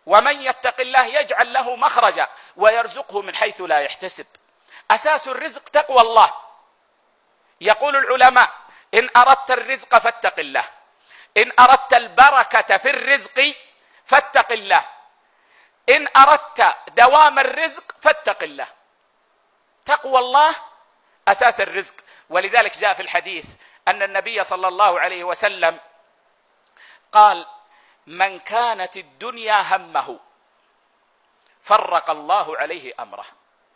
ومن يتق الله يجعل له مخرجا ويرزقه من حيث لا يحتسب. أساس الرزق تقوى الله. يقول العلماء: إن أردت الرزق فاتق الله، إن أردت البركة في الرزق فاتق الله، إن أردت دوام الرزق فاتق الله. تقوى الله أساس الرزق. ولذلك جاء في الحديث أن النبي صلى الله عليه وسلم قال: من كانت الدنيا همه فرق الله عليه أمره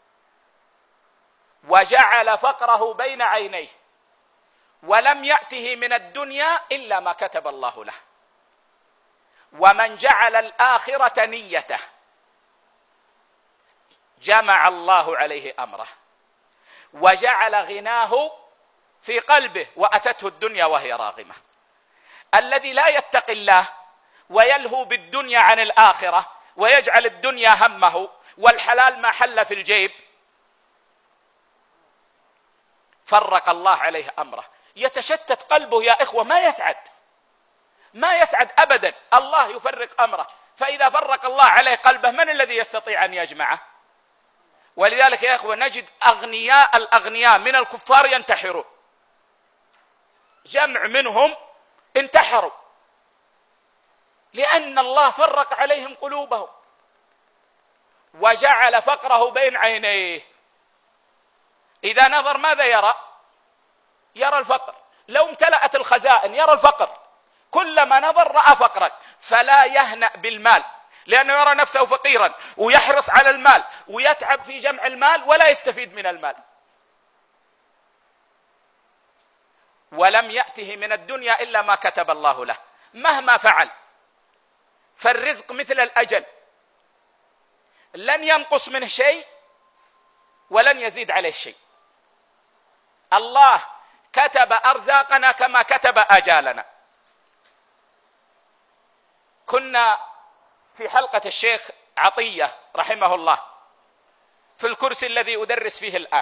وجعل فقره بين عينيه ولم يأته من الدنيا إلا ما كتب الله له. ومن جعل الآخرة نيته جمع الله عليه أمره وجعل غناه في قلبه وأتته الدنيا وهي راغمة. الذي لا يتقي الله ويلهو بالدنيا عن الآخرة ويجعل الدنيا همه والحلال ما حل في الجيب فرق الله عليه أمره. يتشتت قلبه يا إخوة، ما يسعد أبدا. الله يفرق أمره، فإذا فرق الله عليه قلبه من الذي يستطيع أن يجمعه؟ ولذلك يا إخوة نجد الأغنياء من الكفار ينتحرون، جمع منهم انتحروا لأن الله فرق عليهم قلوبهم وجعل فقره بين عينيه. إذا نظر ماذا يرى؟ يرى الفقر. لو امتلأت الخزائن يرى الفقر، كلما نظر رأى فقرا. فلا يهنأ بالمال لأنه يرى نفسه فقيرا ويحرص على المال ويتعب في جمع المال ولا يستفيد من المال. ولم يأته من الدنيا إلا ما كتب الله له مهما فعل. فالرزق مثل الأجل، لن ينقص منه شيء ولن يزيد عليه شيء. الله كتب أرزاقنا كما كتب آجالنا. كنا في حلقة الشيخ عطية رحمه الله في الكرسي الذي أدرس فيه الآن،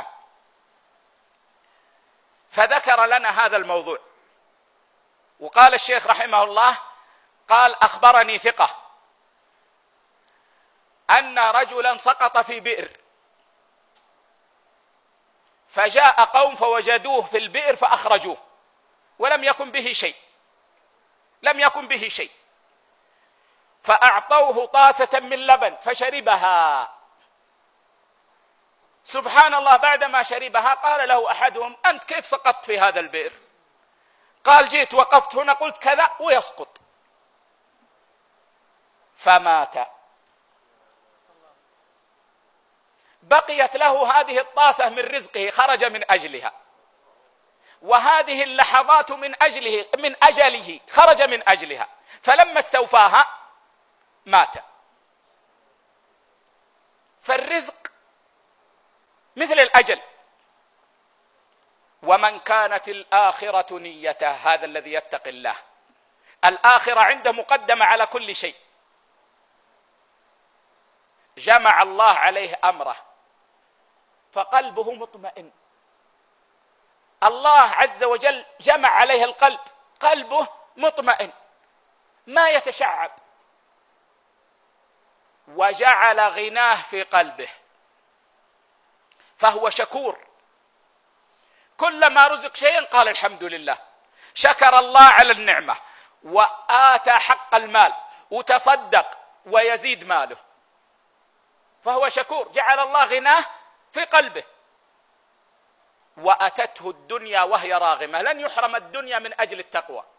فذكر لنا هذا الموضوع، وقال الشيخ رحمه الله: قال: أخبرني ثقة أن رجلا سقط في بئر، فجاء قوم فوجدوه في البئر فأخرجوه ولم يكن به شيء، فأعطوه طاسة من لبن فشربها. سبحان الله، بعدما شربها قال له أحدهم: أنت كيف سقطت في هذا البئر؟ قال: جئت وقفت هنا قلت كذا ويسقط، فمات. بقيت له هذه الطاسة من رزقه خرج من أجلها، وهذه اللحظات من أجله خرج من أجلها، فلما استوفاها مات. فالرزق مثل الأجل. ومن كانت الآخرة نيته، هذا الذي يتقي الله، الآخرة عنده مقدمة على كل شيء، جمع الله عليه أمره فقلبه مطمئن. الله عز وجل جمع عليه القلب، قلبه مطمئن ما يتشعب، وجعل غناه في قلبه فهو شكور. كلما رزق شيئا قال الحمد لله، شكر الله على النعمة وآتى حق المال وتصدق ويزيد ماله، فهو شكور. جعل الله غناه في قلبه. وأتته الدنيا وهي راغمة، لن يحرم الدنيا من أجل التقوى.